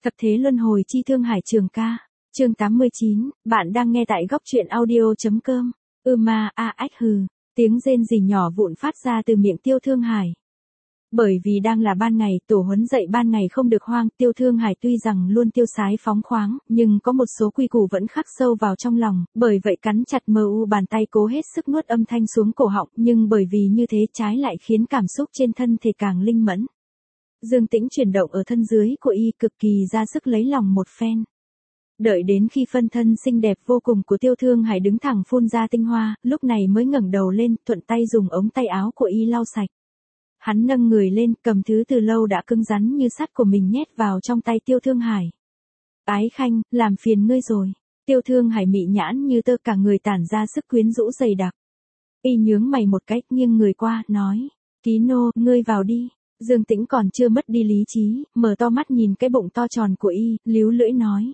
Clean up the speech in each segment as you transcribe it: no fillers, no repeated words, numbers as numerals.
Thập thế luân hồi chi Thương Hải Trường ca. Chương 89, bạn đang nghe tại góc truyện audio.com. Ma a ách hừ, tiếng rên rỉ nhỏ vụn phát ra từ miệng Tiêu Thương Hải. Bởi vì đang là ban ngày, tổ huấn dạy ban ngày không được hoang, Tiêu Thương Hải tuy rằng luôn tiêu sái phóng khoáng, nhưng có một số quy củ vẫn khắc sâu vào trong lòng, bởi vậy cắn chặt bàn tay cố hết sức nuốt âm thanh xuống cổ họng, nhưng bởi vì như thế trái lại khiến cảm xúc trên thân thể càng linh mẫn. Dương Tĩnh chuyển động ở thân dưới của y cực kỳ ra sức lấy lòng một phen. Đợi đến khi phân thân xinh đẹp vô cùng của Tiêu Thương Hải đứng thẳng phun ra tinh hoa, lúc này mới ngẩng đầu lên, thuận tay dùng ống tay áo của y lau sạch. Hắn nâng người lên, cầm thứ từ lâu đã cứng rắn như sắt của mình nhét vào trong tay Tiêu Thương Hải. Ái Khanh, làm phiền ngươi rồi. Tiêu Thương Hải mị nhãn như tơ, cả người tản ra sức quyến rũ dày đặc. Y nhướng mày một cách, nghiêng người qua, nói, Ký nô, ngươi vào đi. Dương Tĩnh còn chưa mất đi lý trí, mở to mắt nhìn cái bụng to tròn của y, líu lưỡi nói.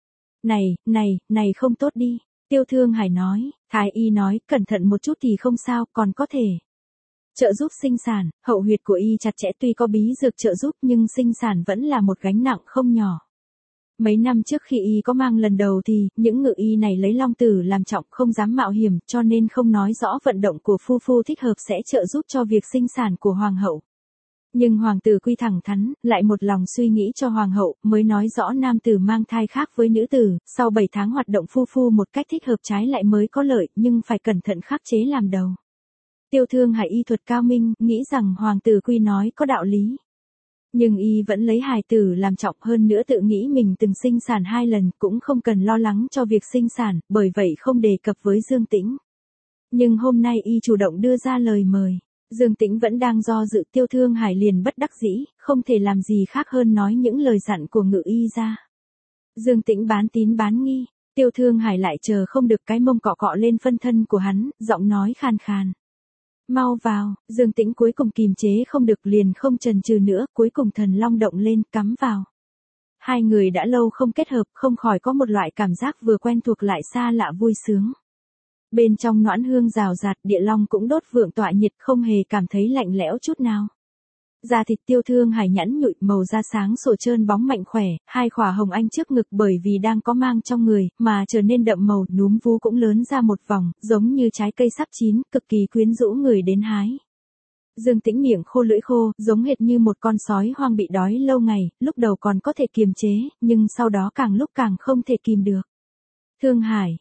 Này không tốt đi. Tiêu Thương Hải nói, thái y nói, cẩn thận một chút thì không sao, còn có thể trợ giúp sinh sản. Hậu huyệt của y chặt chẽ, tuy có bí dược trợ giúp nhưng sinh sản vẫn là một gánh nặng không nhỏ. Mấy năm trước khi y có mang lần đầu thì, những ngự y này lấy long tử làm trọng, không dám mạo hiểm, cho nên không nói rõ vận động của phu phu thích hợp sẽ trợ giúp cho việc sinh sản của hoàng hậu. Nhưng hoàng tử quy thẳng thắn, lại một lòng suy nghĩ cho hoàng hậu, mới nói rõ nam tử mang thai khác với nữ tử, sau 7 tháng hoạt động phu phu một cách thích hợp trái lại mới có lợi, nhưng phải cẩn thận khắc chế làm đầu. Tiêu Thương Hải y thuật cao minh, nghĩ rằng hoàng tử quy nói có đạo lý. Nhưng y vẫn lấy hài tử làm trọng, hơn nữa tự nghĩ mình từng sinh sản 2 lần, cũng không cần lo lắng cho việc sinh sản, bởi vậy không đề cập với Dương Tĩnh. Nhưng hôm nay y chủ động đưa ra lời mời. Dương Tĩnh vẫn đang do dự, Tiêu Thương Hải liền bất đắc dĩ, không thể làm gì khác hơn nói những lời dặn của ngự y ra. Dương Tĩnh bán tín bán nghi, Tiêu Thương Hải lại chờ không được, cái mông cọ cọ lên phân thân của hắn, giọng nói khàn khàn. Mau vào. Dương Tĩnh cuối cùng kìm chế không được, liền không chần chừ nữa, cuối cùng thần long động lên, cắm vào. Hai người đã lâu không kết hợp, không khỏi có một loại cảm giác vừa quen thuộc lại xa lạ vui sướng. Bên trong noãn hương rào rạt, địa long cũng đốt vượng tọa nhiệt, không hề cảm thấy lạnh lẽo chút nào. Da thịt Tiêu Thương Hải nhẵn nhụi, màu da sáng sủa trơn bóng mạnh khỏe, 2 khỏa hồng anh trước ngực bởi vì đang có mang trong người, mà trở nên đậm màu, núm vú cũng lớn ra một vòng, giống như trái cây sắp chín, cực kỳ quyến rũ người đến hái. Dương Tĩnh miệng khô lưỡi khô, giống hệt như một con sói hoang bị đói lâu ngày, lúc đầu còn có thể kiềm chế, nhưng sau đó càng lúc càng không thể kìm được. Thương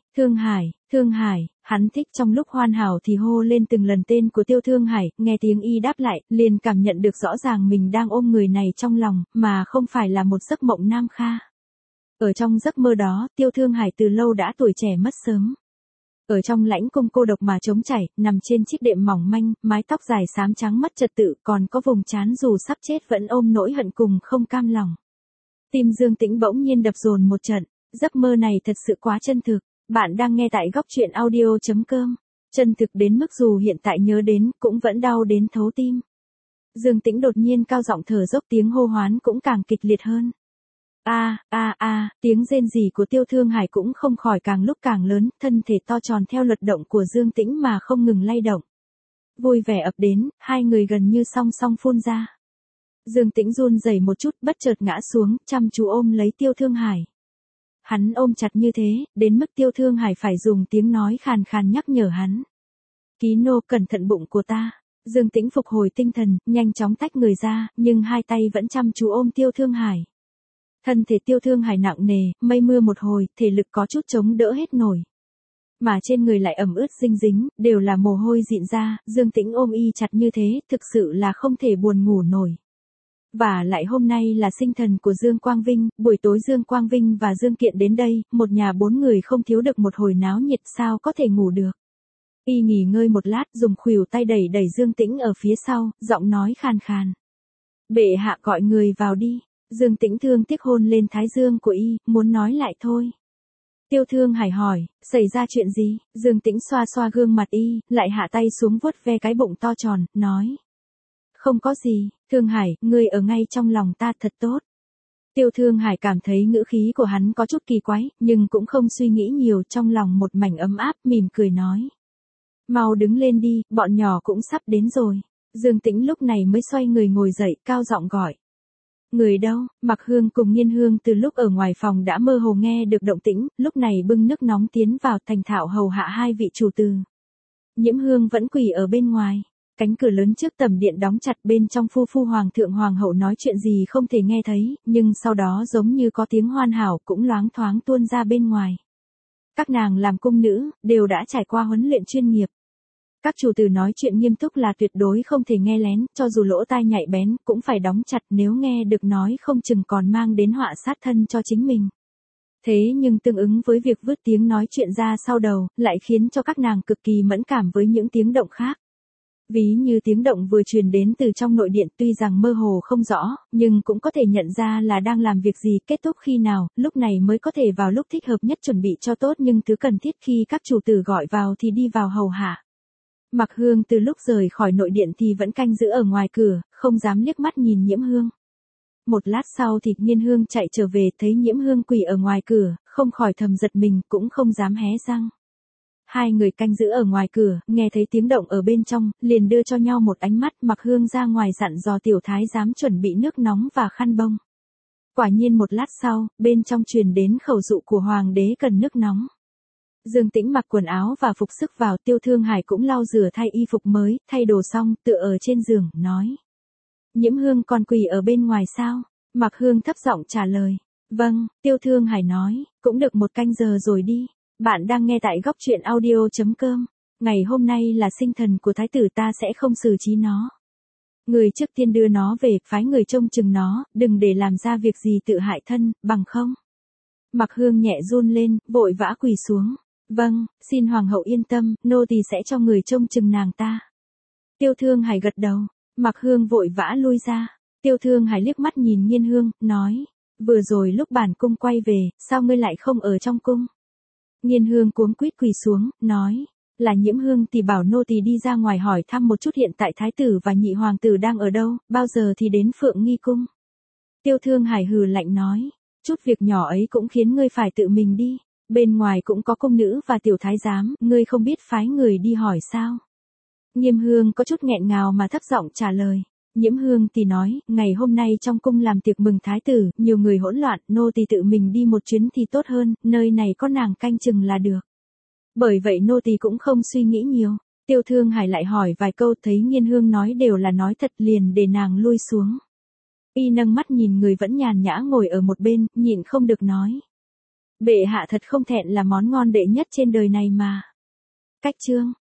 Hải, hắn thích trong lúc hoàn hảo thì hô lên từng lần tên của Tiêu Thương Hải, nghe tiếng y đáp lại, liền cảm nhận được rõ ràng mình đang ôm người này trong lòng, mà không phải là một giấc mộng nam kha. Ở trong giấc mơ đó, Tiêu Thương Hải từ lâu đã tuổi trẻ mất sớm. Ở trong lãnh cung cô độc mà trống trải, nằm trên chiếc đệm mỏng manh, mái tóc dài xám trắng mất trật tự, còn có vùng trán dù sắp chết vẫn ôm nỗi hận cùng không cam lòng. Tim Dương Tĩnh bỗng nhiên đập dồn một trận. Giấc mơ này thật sự quá chân thực. Bạn đang nghe tại góc truyện audio.com. Chân thực đến mức dù hiện tại nhớ đến, cũng vẫn đau đến thấu tim. Dương Tĩnh đột nhiên cao giọng thở dốc, tiếng hô hoán cũng càng kịch liệt hơn. Tiếng rên rỉ của Tiêu Thương Hải cũng không khỏi càng lúc càng lớn, thân thể to tròn theo luật động của Dương Tĩnh mà không ngừng lay động. Vui vẻ ập đến, hai người gần như song song phun ra. Dương Tĩnh run rẩy một chút, bất chợt ngã xuống, chăm chú ôm lấy Tiêu Thương Hải. Hắn ôm chặt như thế, đến mức Tiêu Thương Hải phải dùng tiếng nói khàn khàn nhắc nhở hắn. Ký nô, cẩn thận bụng của ta. Dương Tĩnh phục hồi tinh thần, nhanh chóng tách người ra, nhưng hai tay vẫn chăm chú ôm Tiêu Thương Hải. Thân thể Tiêu Thương Hải nặng nề, mây mưa một hồi, thể lực có chút chống đỡ hết nổi. Mà trên người lại ẩm ướt dinh dính, đều là mồ hôi dịn ra, Dương Tĩnh ôm y chặt như thế, thực sự là không thể buồn ngủ nổi. Và lại hôm nay là sinh thần của Dương Quang Vinh, buổi tối Dương Quang Vinh và Dương Kiện đến đây, một nhà 4 người không thiếu được một hồi náo nhiệt, sao có thể ngủ được. Y nghỉ ngơi một lát, dùng khuỷu tay đẩy đẩy Dương Tĩnh ở phía sau, giọng nói khàn khàn. Bệ hạ gọi người vào đi. Dương Tĩnh thương tiếc hôn lên thái dương của y, muốn nói lại thôi. Tiêu Thương Hải hỏi, xảy ra chuyện gì? Dương Tĩnh xoa xoa gương mặt y, lại hạ tay xuống vuốt ve cái bụng to tròn, nói. Không có gì, Thương Hải, ngươi ở ngay trong lòng ta thật tốt. Tiêu Thương Hải cảm thấy ngữ khí của hắn có chút kỳ quái, nhưng cũng không suy nghĩ nhiều, trong lòng một mảnh ấm áp, mỉm cười nói. Mau đứng lên đi, bọn nhỏ cũng sắp đến rồi. Dương Tĩnh lúc này mới xoay người ngồi dậy, cao giọng gọi. Người đâu? Mặc Hương cùng Nghiên Hương từ lúc ở ngoài phòng đã mơ hồ nghe được động tĩnh, lúc này bưng nước nóng tiến vào thành thạo hầu hạ hai vị chủ từ. Nhiễm Hương vẫn quỳ ở bên ngoài. Cánh cửa lớn trước tầm điện đóng chặt, bên trong phu phu hoàng thượng hoàng hậu nói chuyện gì không thể nghe thấy, nhưng sau đó giống như có tiếng hoàn hảo cũng loáng thoáng tuôn ra bên ngoài. Các nàng làm cung nữ, đều đã trải qua huấn luyện chuyên nghiệp. Các chủ tử nói chuyện nghiêm túc là tuyệt đối không thể nghe lén, cho dù lỗ tai nhạy bén cũng phải đóng chặt, nếu nghe được nói không chừng còn mang đến họa sát thân cho chính mình. Thế nhưng tương ứng với việc vứt tiếng nói chuyện ra sau đầu, lại khiến cho các nàng cực kỳ mẫn cảm với những tiếng động khác. Ví như tiếng động vừa truyền đến từ trong nội điện, tuy rằng mơ hồ không rõ, nhưng cũng có thể nhận ra là đang làm việc gì, kết thúc khi nào, lúc này mới có thể vào lúc thích hợp nhất chuẩn bị cho tốt nhưng thứ cần thiết khi các chủ tử gọi vào thì đi vào hầu hạ. Mặc Hương từ lúc rời khỏi nội điện thì vẫn canh giữ ở ngoài cửa, không dám liếc mắt nhìn Nhiễm Hương. Một lát sau thì Nghiên Hương chạy trở về, thấy Nhiễm Hương quỳ ở ngoài cửa, không khỏi thầm giật mình, cũng không dám hé răng. Hai người canh giữ ở ngoài cửa, nghe thấy tiếng động ở bên trong, liền đưa cho nhau một ánh mắt. Mặc Hương ra ngoài dặn dò tiểu thái giám chuẩn bị nước nóng và khăn bông. Quả nhiên một lát sau, bên trong truyền đến khẩu dụ của hoàng đế cần nước nóng. Dương Tĩnh mặc quần áo và phục sức vào, Tiêu Thương Hải cũng lau rửa thay y phục mới, thay đồ xong, tựa ở trên giường, nói. Nhiễm Hương còn quỳ ở bên ngoài sao? Mặc Hương thấp giọng trả lời. Vâng, Tiêu Thương Hải nói, cũng được một canh giờ rồi đi. Bạn đang nghe tại góc truyện audio.com. Ngày hôm nay là sinh thần của thái tử, ta sẽ không xử trí nó. Người trước tiên đưa nó về, phái người trông chừng nó, đừng để làm ra việc gì tự hại thân, bằng không. Mặc Hương nhẹ run lên, vội vã quỳ xuống. Vâng, xin hoàng hậu yên tâm, nô tỳ sẽ cho người trông chừng nàng ta. Tiêu Thương Hải gật đầu. Mặc Hương vội vã lui ra. Tiêu Thương Hải liếc mắt nhìn Nghiên Hương, nói. Vừa rồi lúc bản cung quay về, sao ngươi lại không ở trong cung? Nghiên Hương cuống quýt quỳ xuống, nói. Là Nhiễm Hương thì bảo nô tỳ đi ra ngoài hỏi thăm một chút hiện tại thái tử và nhị hoàng tử đang ở đâu, bao giờ thì đến Phượng Nghi cung. Tiêu Thương Hải hừ lạnh nói. Chút việc nhỏ ấy cũng khiến ngươi phải tự mình đi. Bên ngoài cũng có cung nữ và tiểu thái giám, ngươi không biết phái người đi hỏi sao? Nhiễm Hương có chút nghẹn ngào mà thấp giọng trả lời. Nhiễm Hương thì nói, ngày hôm nay trong cung làm tiệc mừng thái tử, nhiều người hỗn loạn, nô tỳ tự mình đi một chuyến thì tốt hơn, nơi này có nàng canh chừng là được. Bởi vậy nô tỳ cũng không suy nghĩ nhiều. Tiêu Thương Hải lại hỏi vài câu, thấy Nghiên Hương nói đều là nói thật, liền để nàng lui xuống. Y nâng mắt nhìn người vẫn nhàn nhã ngồi ở một bên, nhịn không được nói. Bệ hạ thật không thẹn là món ngon đệ nhất trên đời này mà. Cách chương